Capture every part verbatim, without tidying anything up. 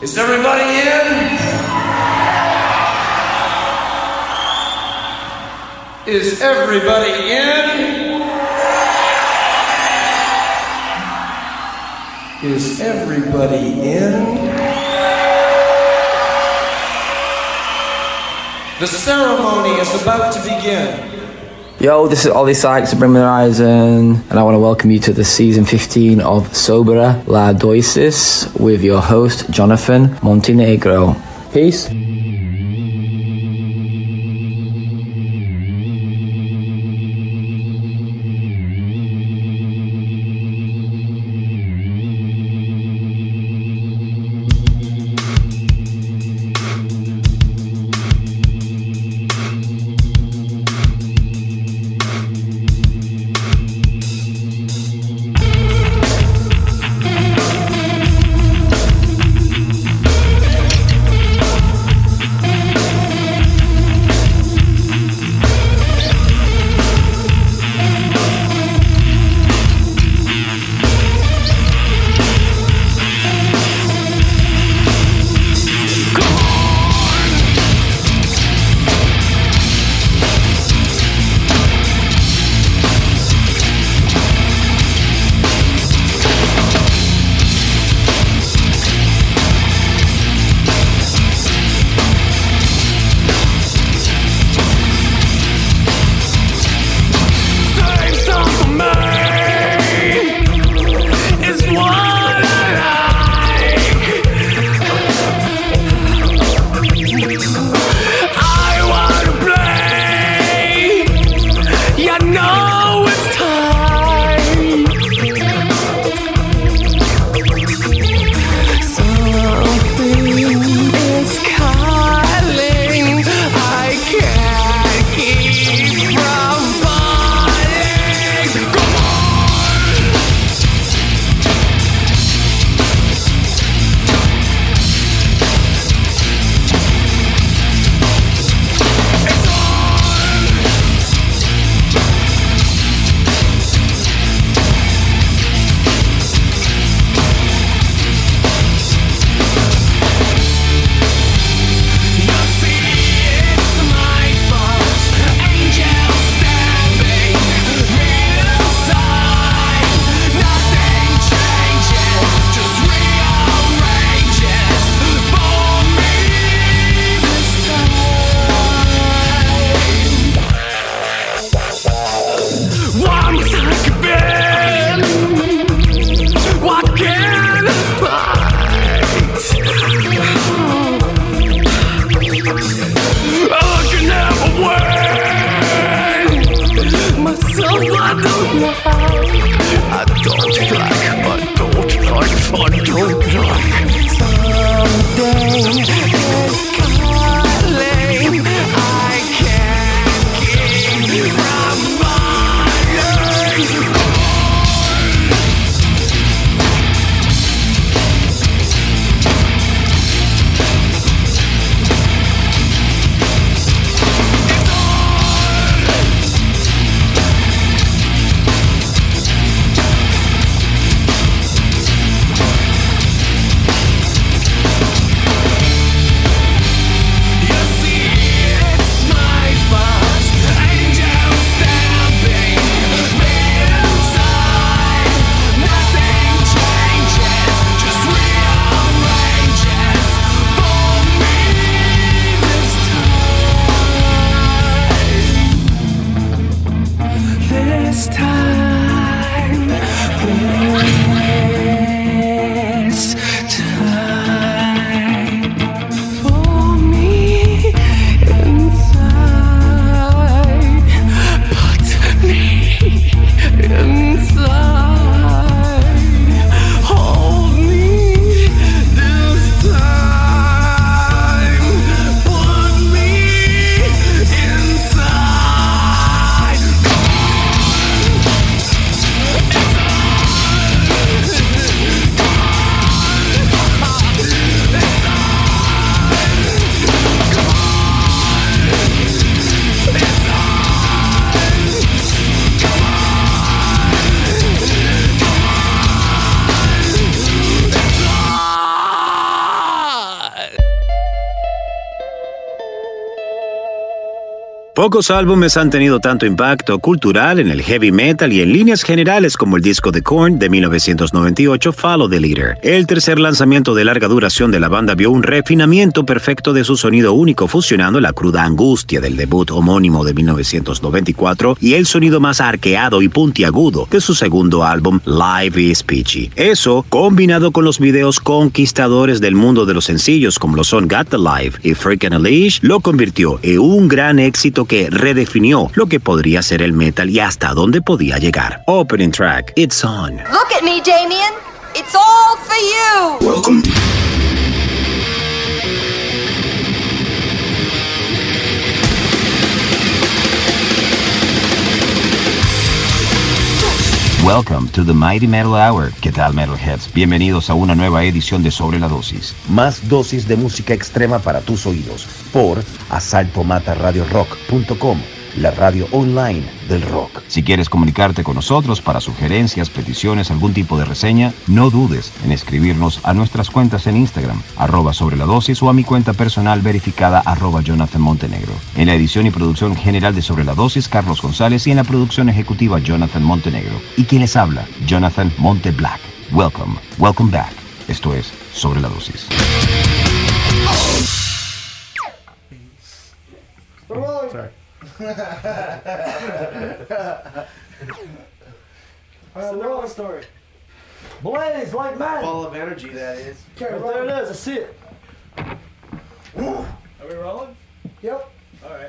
Is everybody in? Is everybody in? Is everybody in? The ceremony is about to begin. Yo, this is Ollie Sykes of Bring Me the Horizon, and I want to welcome you to the season fifteen of Sobera La Doisis with your host, Jonathan Montenegro. Peace. Pocos álbumes han tenido tanto impacto cultural en el heavy metal y en líneas generales como el disco de Korn de mil novecientos noventa y ocho, Follow the Leader. El tercer lanzamiento de larga duración de la banda vio un refinamiento perfecto de su sonido único, fusionando la cruda angustia del debut homónimo de mil novecientos noventa y cuatro y el sonido más arqueado y puntiagudo de su segundo álbum, Live is Peachy. Eso, combinado con los videos conquistadores del mundo de los sencillos como lo son Got the Life y Freakin' Unleashed, lo convirtió en un gran éxito que redefinió lo que podría ser el metal y hasta dónde podía llegar. Opening track, It's On. Look at me, Damien. It's all for you. Welcome. Welcome to the Mighty Metal Hour. ¿Qué tal, Metalheads? Bienvenidos a una nueva edición de Sobre la Dosis. Más dosis de música extrema para tus oídos por asalto mata radio rock punto com, la radio online del rock. Si quieres comunicarte con nosotros para sugerencias, peticiones, algún tipo de reseña, no dudes en escribirnos a nuestras cuentas en Instagram, arroba sobre la dosis, o a mi cuenta personal verificada, arroba Jonathan Montenegro. En la edición y producción general de Sobre la Dosis, Carlos González, y en la producción ejecutiva, Jonathan Montenegro. Y quien les habla, Jonathan Monte Black. Welcome, welcome back. Esto es Sobre la Dosis. Sorry. It's a long story. Blaze like mad. Ball of energy, that is. Okay, right there it is. I see it. Are we rolling? Yep. All right.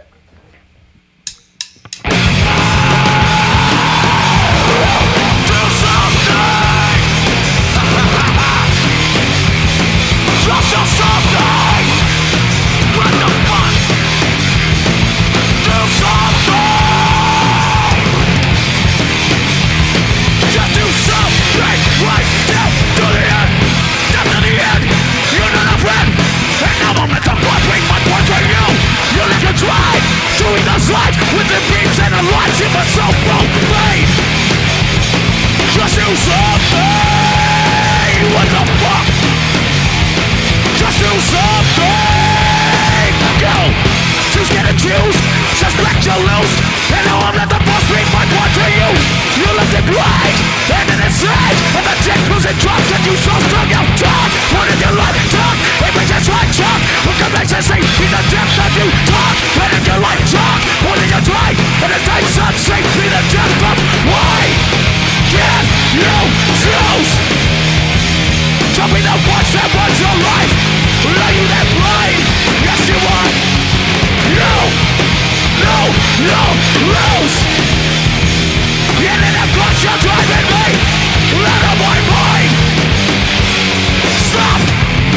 Doing the slide with the beams and the lights, you but so profane. Just do something. What the fuck? Just do something. Go. Choose, get a choose. Suspect you lose. And now I'm let the boss read my part to you. You left it right, and then it's right. And the dick moves and drops, and you so strong you talk. What did you like? Talk. It makes us like talk. Look at makes us see in the depth of you talk. What did you like? Talk. What did you try? And the dice unsafe be the depth of why can't you choose? Tell me the ones that runs your life. Are you that blind? Yes you are. No, no, no, lose. And in that bus you're driving me out of my mind. Stop.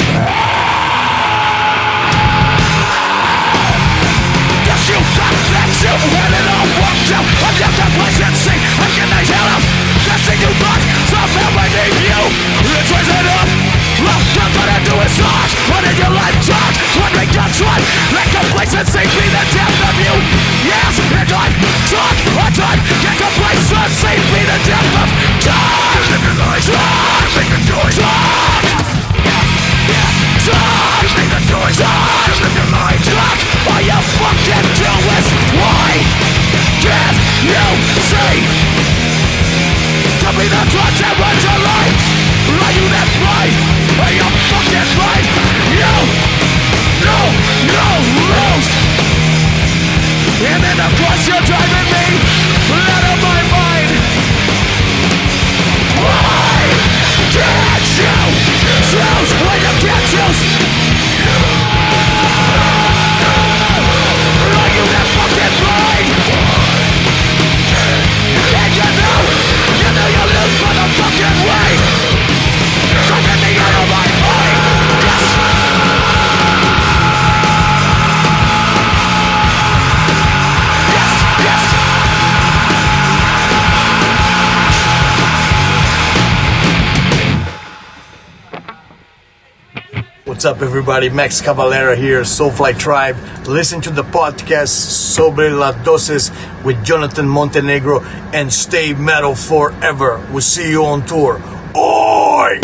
Yes, you got that shit when it all worked out. I'm just a place and see. I'm getting the hell out. That thing you thought somehow I need you. It's risen up. Well, you're gonna do is hard. What did you like, John? What make you try? Let complacency be the death of you. Yes, and I talk or time. Get complacency be the death of John. Just live your life. John, make a choice. John, John, just make a choice. John, just live your life. John, all you fucking do is why can't you see? Tell me the drugs that runs your life. Are you that blind? Are you fucking blind? You, no, no, lose. And then of course you're driving me out of my mind. Why can't you choose when you can't choose? Are you that fucking blind? And you know, you know you lose for the fucking way. Driving me out of my mind. Yes. What's up, everybody? Max Cavalera here, Soulfly Tribe. Listen to the podcast Sobre las Dosis with Jonathan Montenegro and stay metal forever. We'll see you on tour. Oi!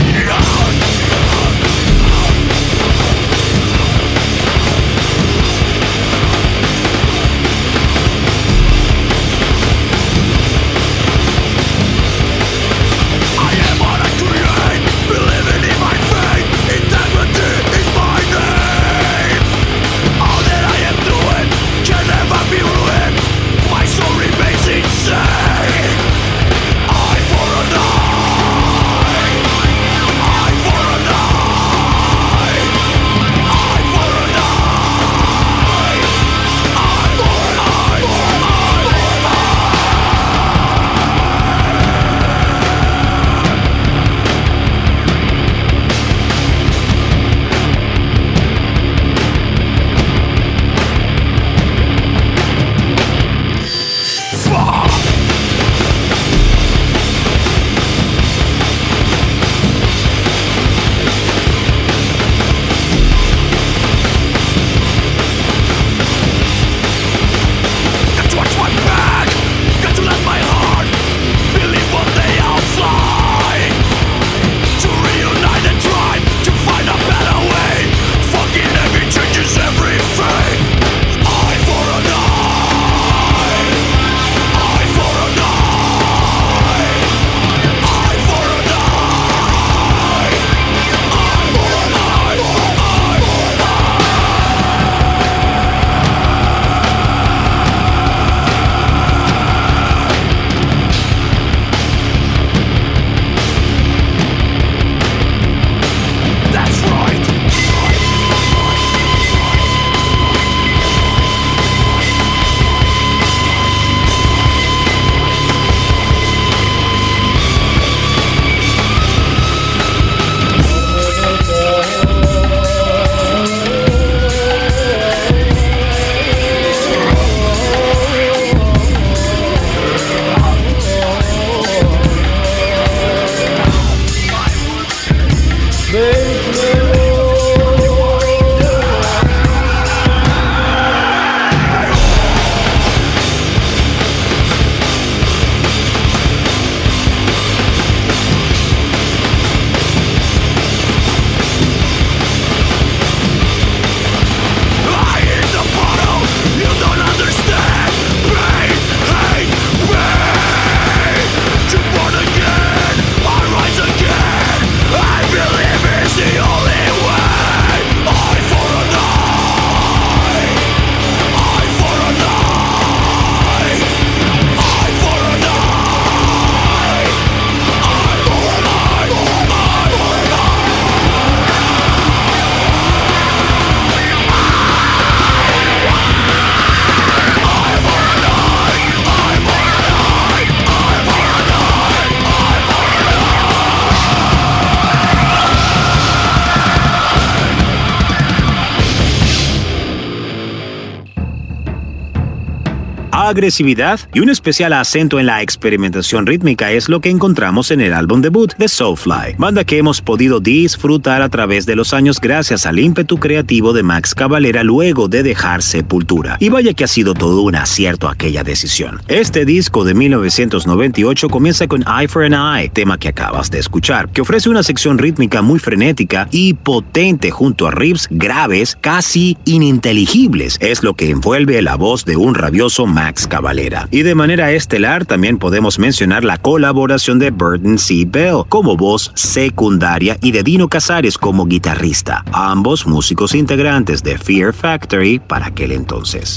Agresividad y un especial acento en la experimentación rítmica es lo que encontramos en el álbum debut de Soulfly, banda que hemos podido disfrutar a través de los años gracias al ímpetu creativo de Max Cavalera luego de dejar Sepultura. Y vaya que ha sido todo un acierto aquella decisión. Este disco de mil novecientos noventa y ocho comienza con Eye for an Eye, tema que acabas de escuchar, que ofrece una sección rítmica muy frenética y potente junto a riffs graves casi ininteligibles. Es lo que envuelve la voz de un rabioso Max Cavalera. Y de manera estelar también podemos mencionar la colaboración de Burton C. Bell como voz secundaria y de Dino Casares como guitarrista, ambos músicos integrantes de Fear Factory para aquel entonces.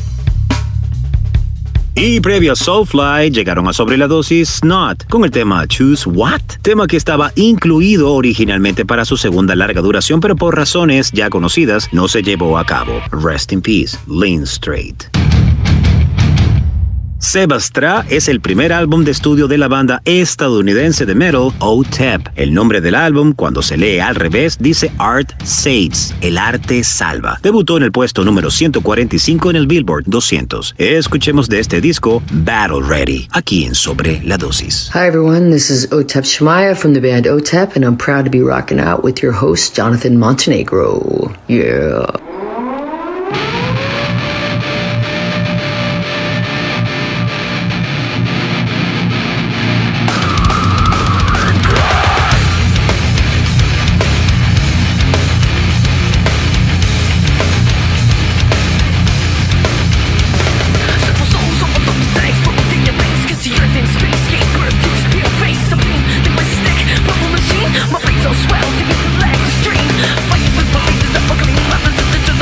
Y previo a Soulfly llegaron a Sobre la Dosis Not con el tema Choose What, tema que estaba incluido originalmente para su segunda larga duración, pero por razones ya conocidas no se llevó a cabo. Rest in peace, Lynn Strait. Sebastra es el primer álbum de estudio de la banda estadounidense de metal O T E P. El nombre del álbum, cuando se lee al revés, dice Art Saves, el arte salva. Debutó en el puesto número ciento cuarenta y cinco en el Billboard doscientos. Escuchemos de este disco Battle Ready, aquí en Sobre la Dosis. Hi everyone, this is Otep Shemaya from the band O T E P, and I'm proud to be rocking out with your host, Jonathan Montenegro. Yeah. My brain's all swelled to get the legs extreme. Fighting with my faces, that fucking weapons is the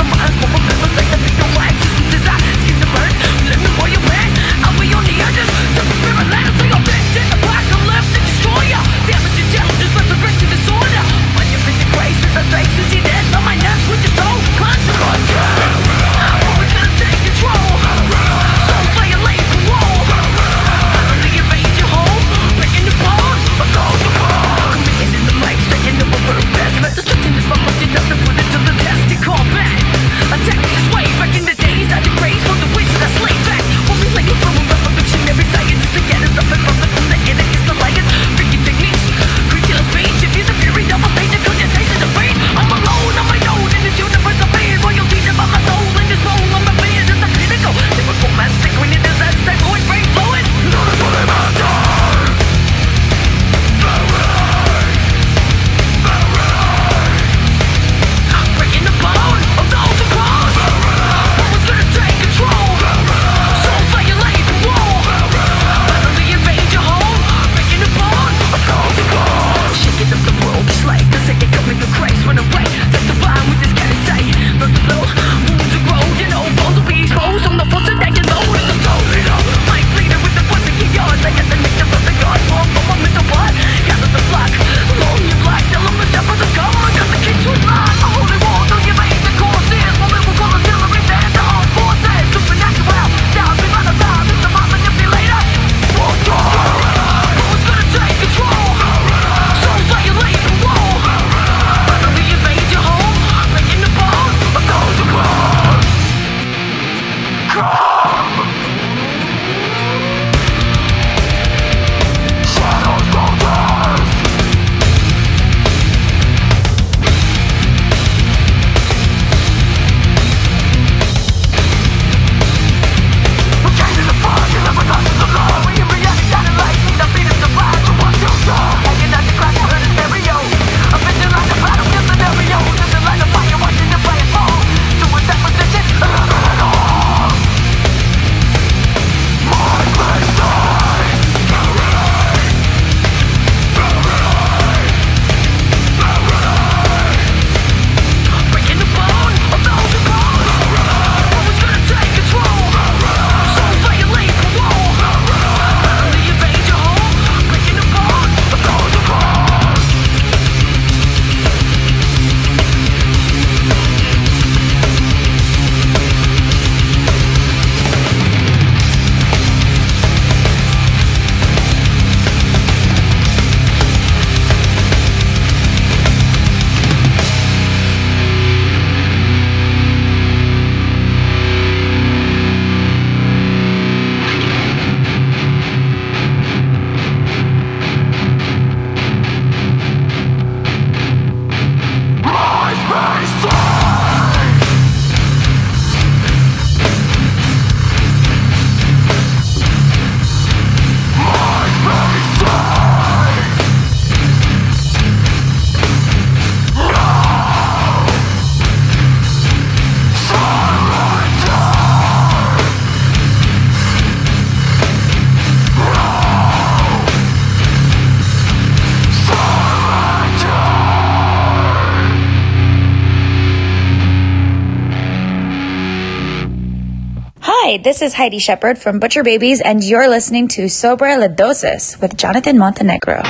Hi, this is Heidi Shepard from Butcher Babies, and you're listening to Sobre la Dosis with Jonathan Montenegro.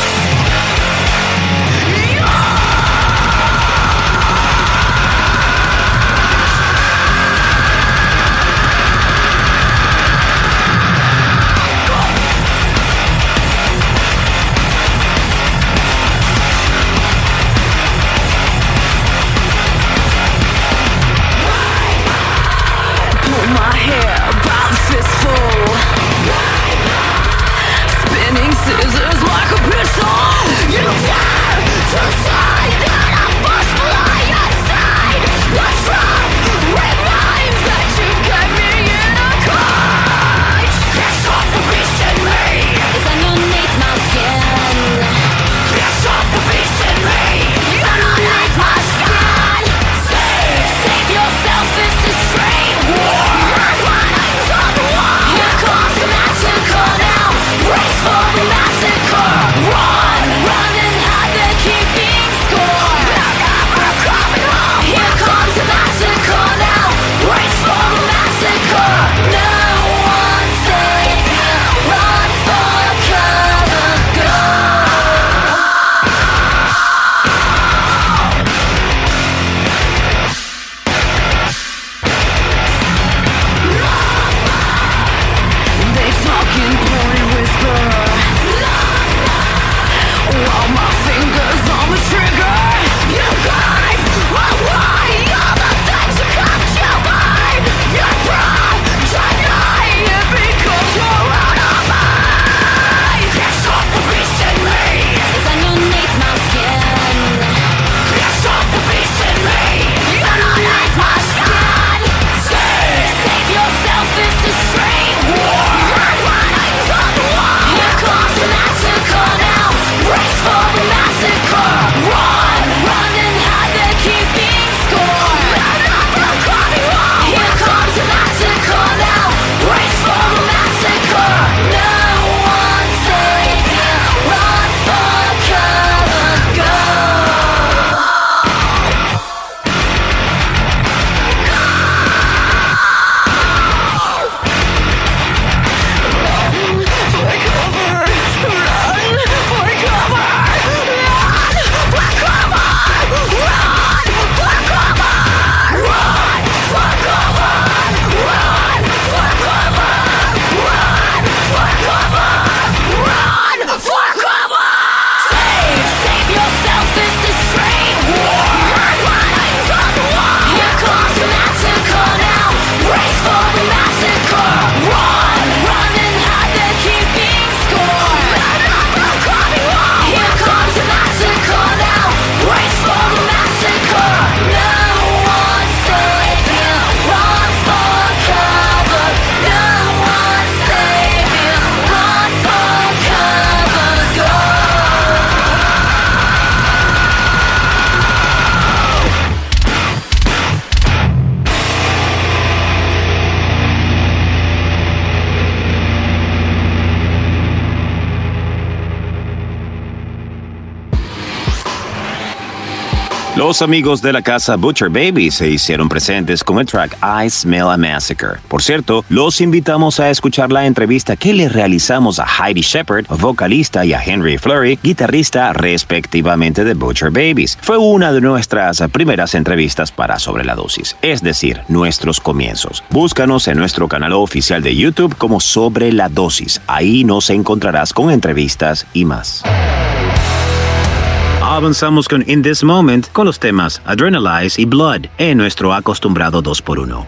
Scissors like a pistol. You dare to say that I must fly aside. What's wrong with lines that you gave me in a cage? It's not the beast in me. It's underneath my skin. It's not the beast in me. It's underneath my skin. Save, save yourself. This is straight war. Your writings on the wall. Here comes the massacre now. Brace for the massacre. Run, run and hide, they're keeping score. They're never coming home. Here comes the massacre now. Brace for the massacre. No one safe here. Run for cover. Go. They talk in blurry whisper. While my fingers on the trigger. You guide away all the things you come to mind. You're proud to deny it because you're out of mind. It's not the beast in me. It's underneath my skin. It's not the beast in me. It's underneath my skin. Save, save yourself. This is straight war. Your writings on the wall. Here comes the massacre now. Brace for the massacre. Run, run and hide, they're keeping score. They're never coming home. Here comes the massacre now. Brace for the massacre. No one safe here. Run for cover. Go. For cover. Run for cover. Run for cover. Run for cover. Run for cover. Run for cover. Run for cover. Run for cover. Save, save yourself. This is straight war. Your writings on the wall. Here comes the massacre now. Brace for the massacre. Run, run and hide, they're keeping score. They're never coming home. Here comes the massacre now. Brace for the massacre. No one safe here. Run for cover. No one safe here. Run for cover. Go. Los amigos de la casa Butcher Babies se hicieron presentes con el track I Smell a Massacre. Por cierto, los invitamos a escuchar la entrevista que le realizamos a Heidi Shepard, vocalista, y a Henry Fleury, guitarrista respectivamente de Butcher Babies. Fue una de nuestras primeras entrevistas para Sobre la Dosis, es decir, nuestros comienzos. Búscanos en nuestro canal oficial de YouTube como Sobre la Dosis. Ahí nos encontrarás con entrevistas y más. Avanzamos con In This Moment con los temas Adrenalize y Blood en nuestro acostumbrado dos por uno.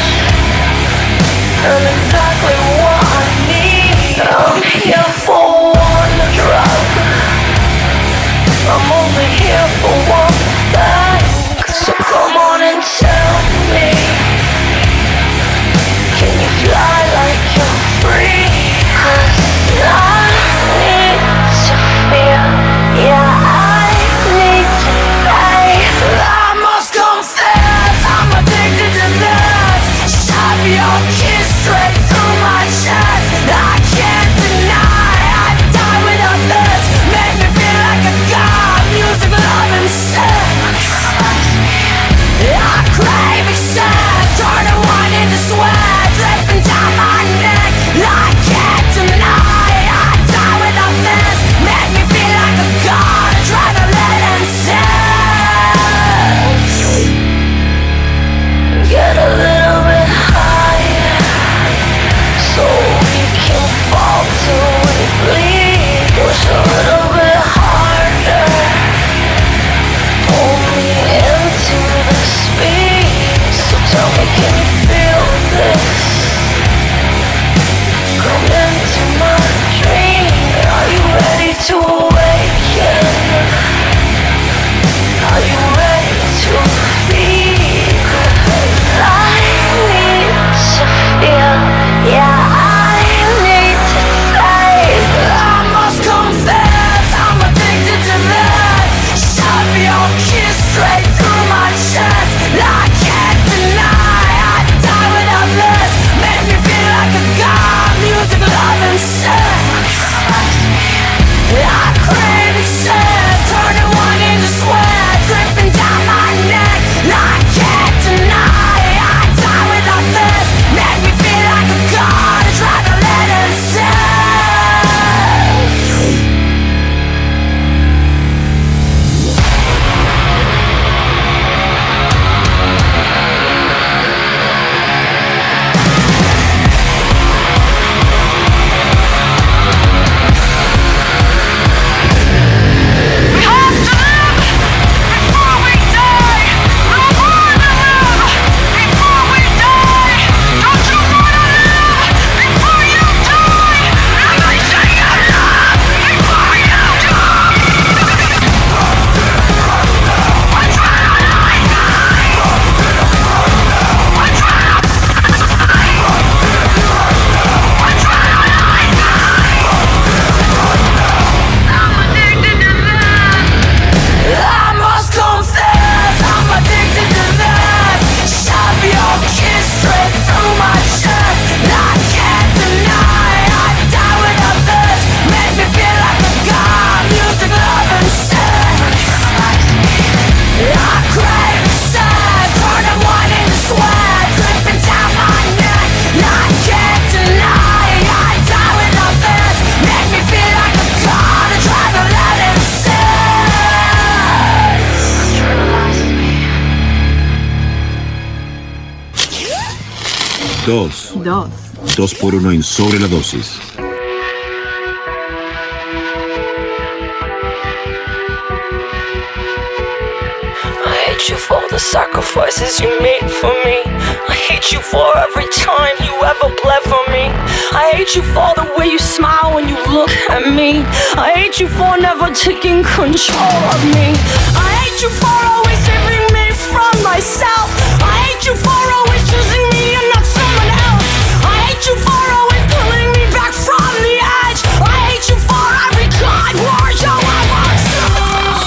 Here for Dos. Dos. Dos por uno en Sobre la Dosis. I hate you for the sacrifices you made for me. I hate you for every time you ever bled for me. I hate you for the way you smile when you look at me. I hate you for never taking control of me. I hate you for always saving me from myself. I hate you for always choosing me and not someone else. I hate you for always pulling me back from the edge. I hate you for every kind word you ever said.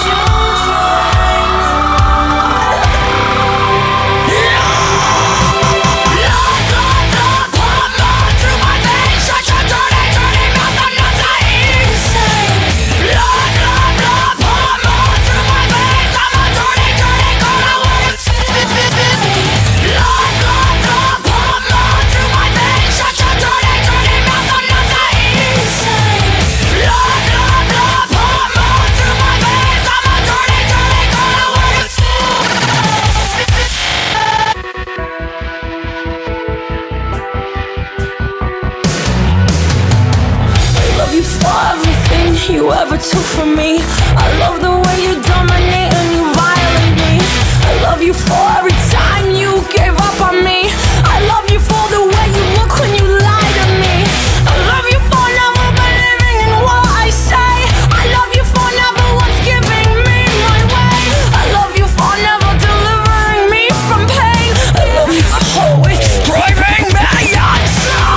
You ever took from me. I love the way you dominate and you violate me. I love you for every time you gave up on me. I love you for the way you look when you lie to me. I love you for never believing in what I say. I love you for never once giving me my way. I love you for never delivering me from pain. I love you for always driving me insane.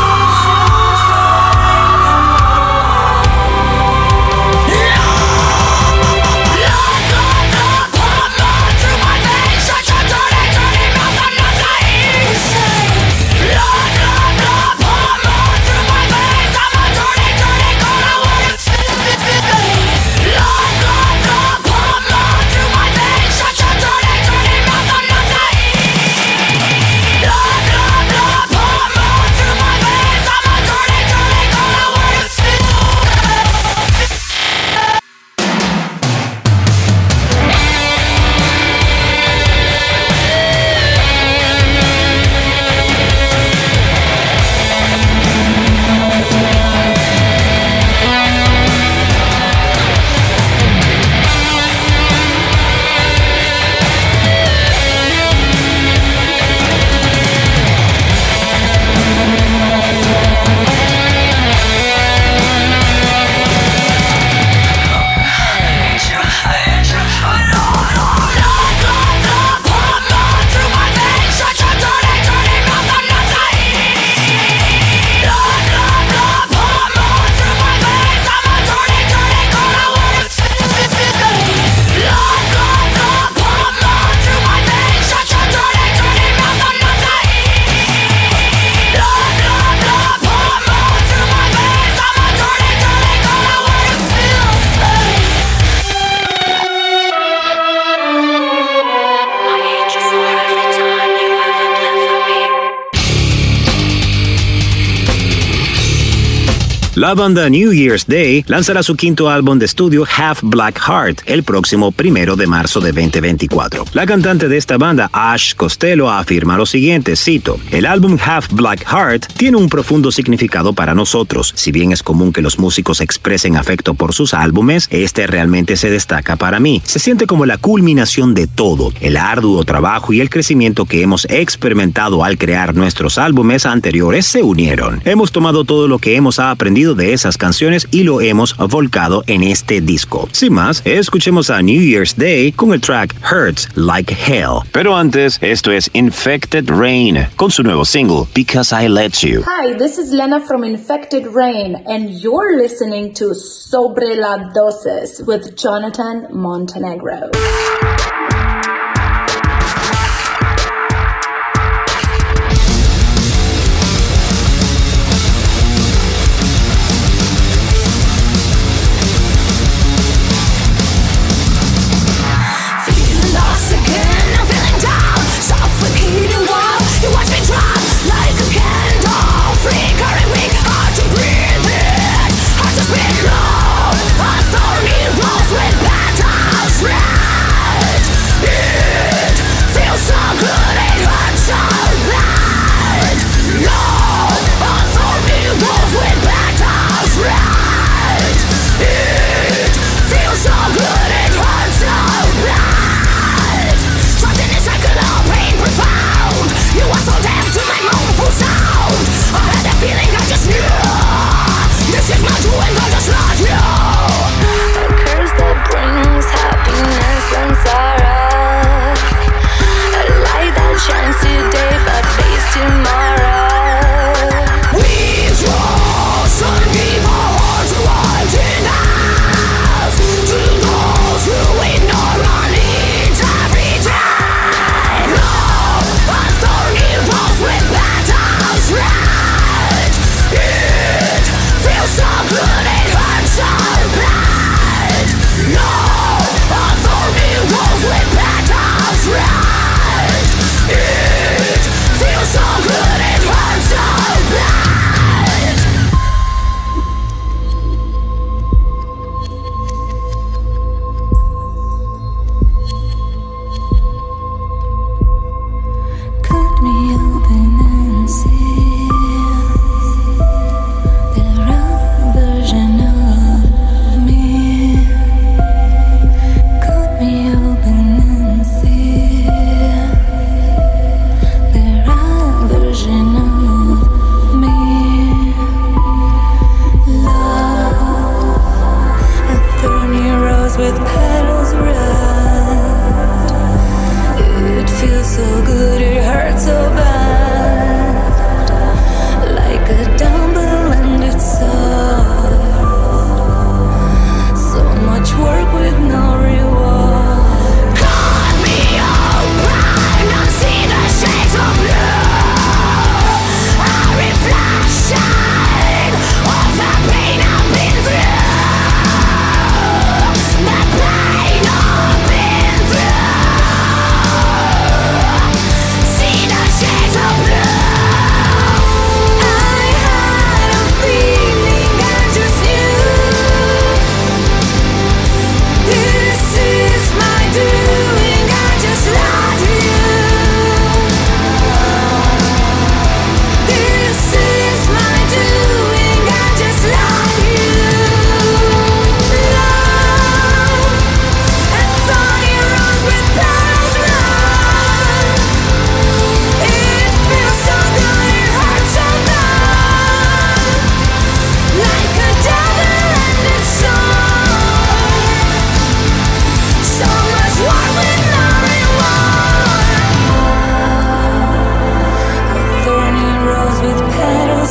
La banda New Year's Day lanzará su quinto álbum de estudio Half Black Heart el próximo primero de marzo de veinte veinticuatro. La cantante de esta banda, Ash Costello, afirma lo siguiente, cito, el álbum Half Black Heart tiene un profundo significado para nosotros. Si bien es común que los músicos expresen afecto por sus álbumes, este realmente se destaca para mí. Se siente como la culminación de todo, el arduo trabajo y el crecimiento que hemos experimentado al crear nuestros álbumes anteriores se unieron. Hemos tomado todo lo que hemos aprendido de esas canciones y lo hemos volcado en este disco. Sin más, escuchemos a New Year's Day con el track Hurts Like Hell. Pero antes, esto es Infected Rain con su nuevo single Because I Let You. Hi, this is Lena from Infected Rain and you're listening to Sobre la Dosis with Jonathan Montenegro. Speak loud, authority rolls with battles red.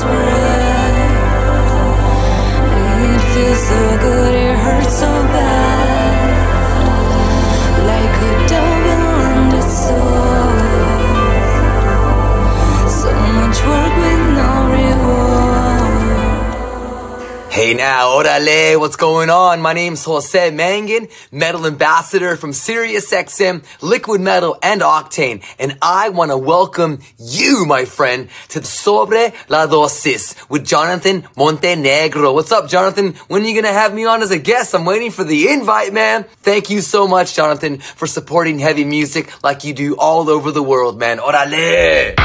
breath. It feels so good, it hurts so bad. Like a double-ended sword. So much work with no reward. Hey now, orale, what's going on? My name's Jose Mangan, metal ambassador from SiriusXM, Liquid Metal, and Octane, and I want to welcome you, my friend, to Sobre la Dosis with Jonathan Montenegro. What's up, Jonathan? When are you going to have me on as a guest? I'm waiting for the invite, man. Thank you so much, Jonathan, for supporting heavy music like you do all over the world, man. Orale!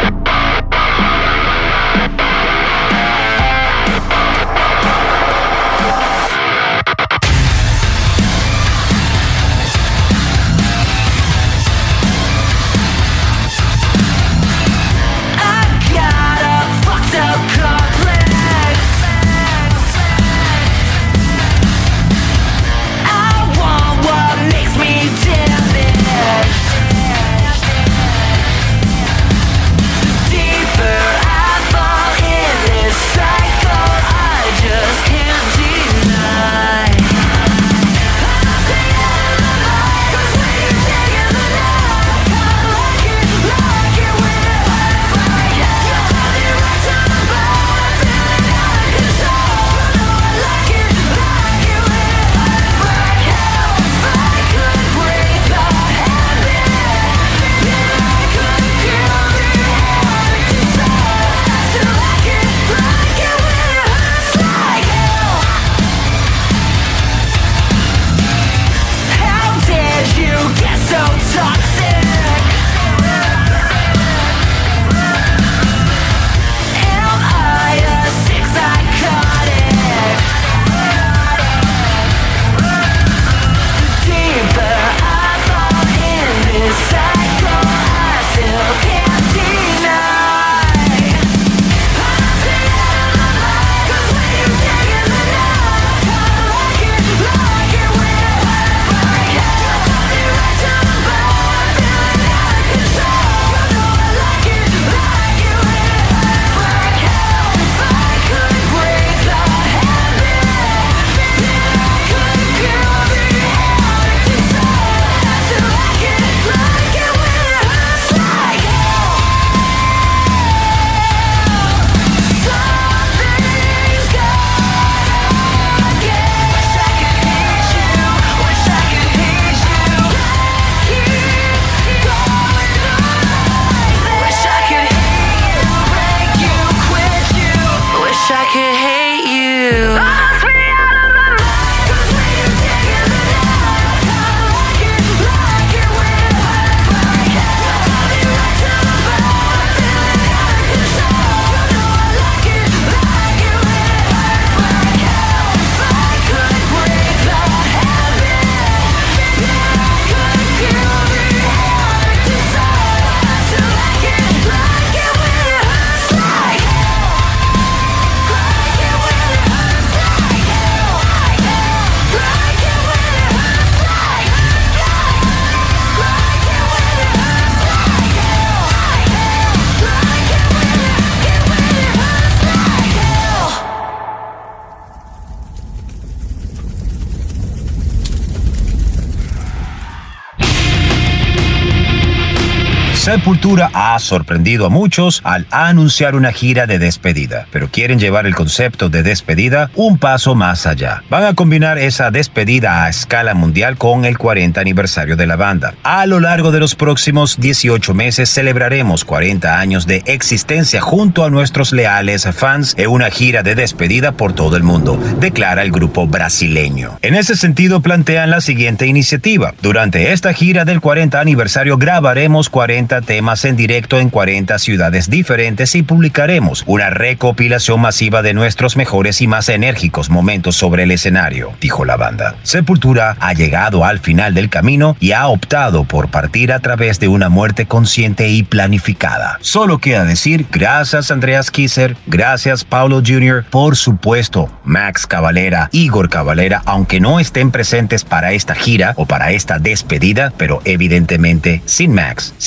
Sepultura ha sorprendido a muchos al anunciar una gira de despedida, pero quieren llevar el concepto de despedida un paso más allá. Van a combinar esa despedida a escala mundial con el cuarenta aniversario de la banda. A lo largo de los próximos dieciocho meses celebraremos cuarenta años de existencia junto a nuestros leales fans en una gira de despedida por todo el mundo, declara el grupo brasileño. En ese sentido plantean la siguiente iniciativa. Durante esta gira del cuarenta aniversario grabaremos cuarenta temas en directo en cuarenta ciudades diferentes y publicaremos una recopilación masiva de nuestros mejores y más enérgicos momentos sobre el escenario, dijo la banda. Sepultura ha llegado al final del camino y ha optado por partir a través de una muerte consciente y planificada. Solo queda decir gracias Andreas Kisser, gracias Paulo junior, por supuesto Max Cavalera, Igor Cavalera, aunque no estén presentes para esta gira o para esta despedida, pero evidentemente sin Max, sin Igor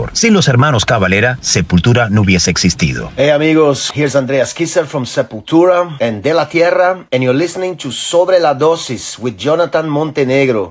mejor. Sin los hermanos Cavalera, Sepultura no hubiese existido. Hey amigos, here's Andreas Kisser from Sepultura and De La Tierra, and you're listening to Sobre la Dosis with Jonathan Montenegro.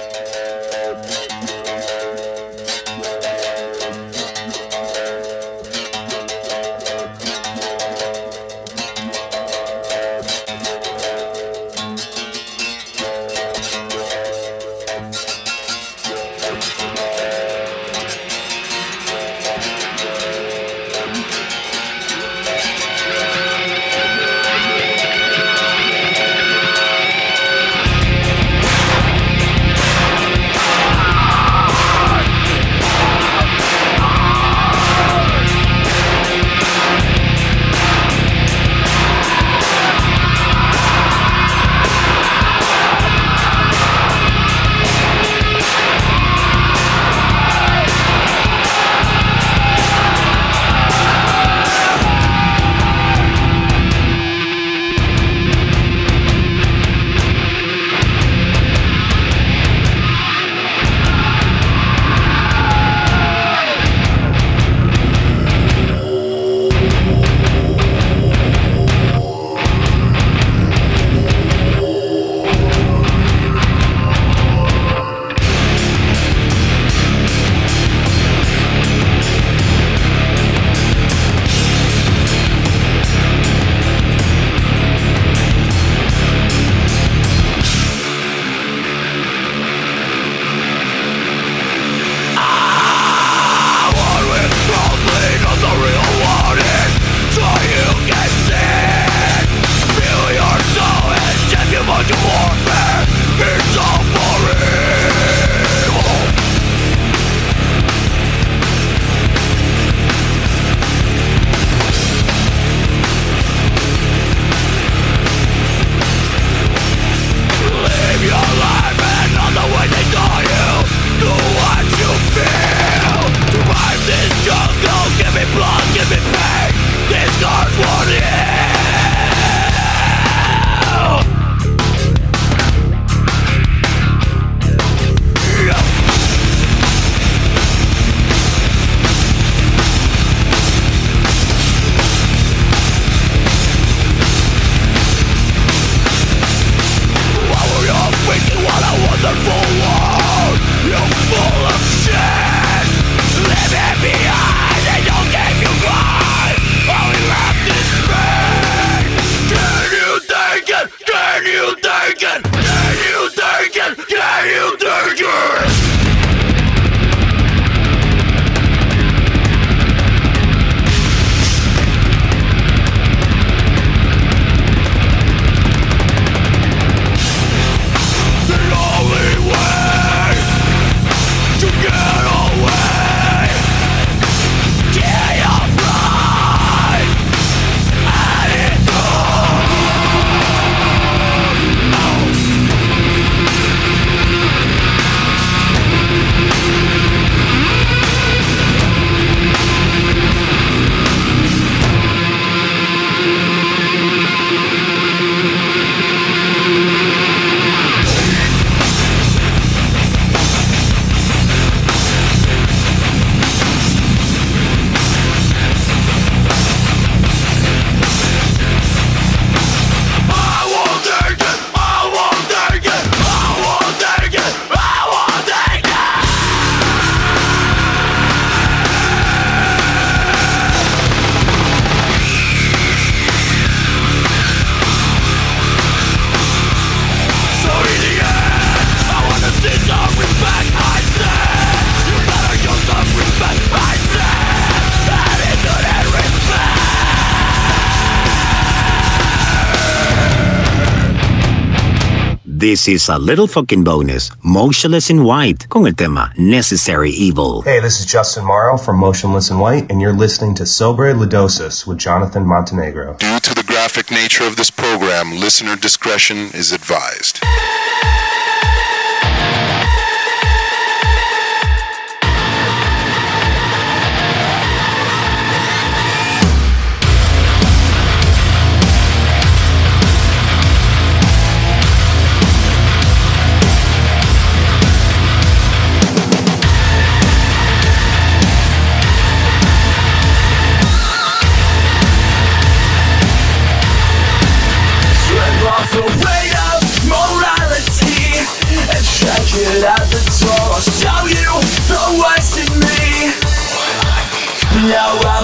This is a little fucking bonus, Motionless in White, con el tema Necessary Evil. Hey, this is Justin Morrow from Motionless in White, and you're listening to Sobre la Dosis with Jonathan Montenegro. Due to the graphic nature of this program, listener discretion is advised.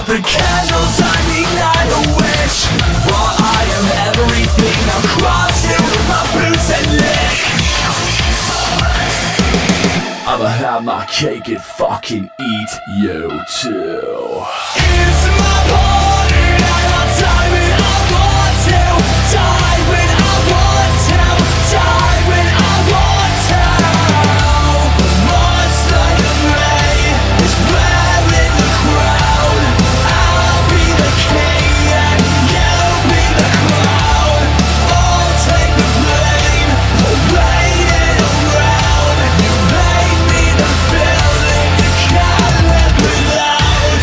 the candles, I ignite a wish. For I am everything, I'll cross you with my boots and lick. I'ma have my cake and fucking eat you too. It's my party and I'll die when I want to. Die when I want to. Die when I want to. The monster in me is wearing the crown. I'll be the king and you'll be the crown. I'll take the blame for waiting around. You made me the feeling you can't live without.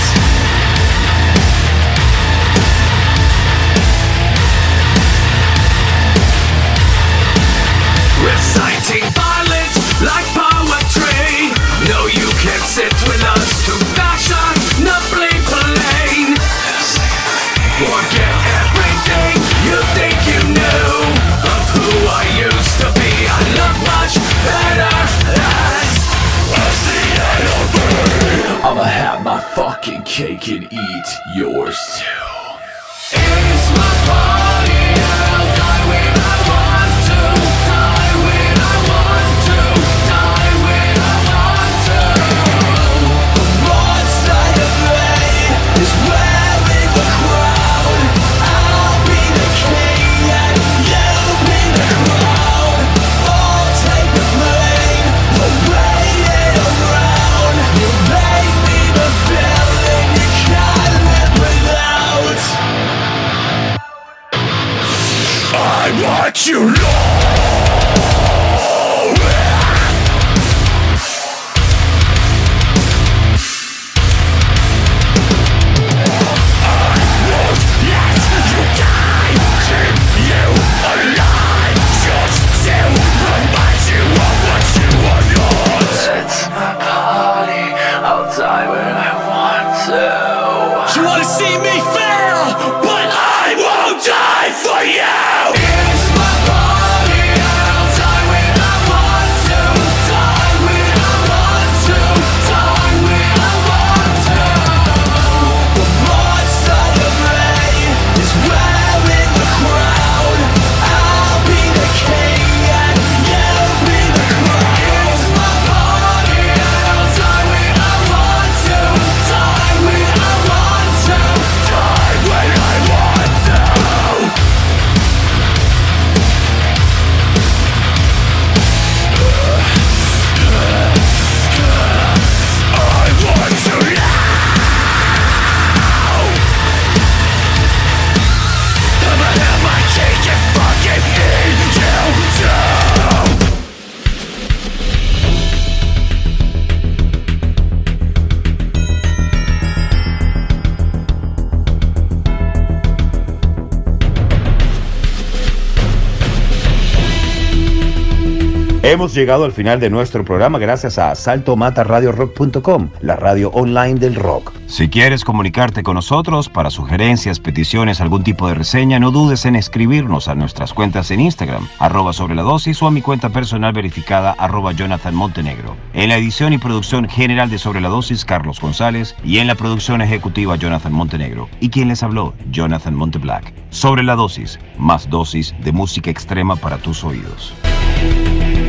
Reciting violence like poetry. No, you can't sit with us to fashionably plain. Forget everything you think you knew of who I used to be. I look much better as as the enemy. I'ma have my fucking cake and eat yours too. It's my party and I'll die when I want to. Die when I want to. Die when I want to. The monster in me is wearing the crown. I'll be the king and you'll be the crown. I'll take the blame for waiting around. You made me the feeling you can't live without. I want you know. You wanna see me fail, but I won't die for you. It's my party and I'll die when I want to. Die when I want to. Die when I want to. The monster in me is wearing the crown. I'll be the king and you'll be the crown. It's my party and I'll die when I want to. Die when I want to. Die when I want to. I want to now. I'ma have my cake and fucking eat you too. Hemos llegado al final de nuestro programa gracias a asalto mata radio rock punto com, la radio online del rock. Si quieres comunicarte con nosotros para sugerencias, peticiones, algún tipo de reseña, no dudes en escribirnos a nuestras cuentas en Instagram, arroba sobre la dosis, o a mi cuenta personal verificada, arroba Jonathan Montenegro. En la edición y producción general de Sobre la Dosis, Carlos González, y en la producción ejecutiva, Jonathan Montenegro. Y quien les habló, Jonathan Monteblack. Sobre la Dosis, más dosis de música extrema para tus oídos.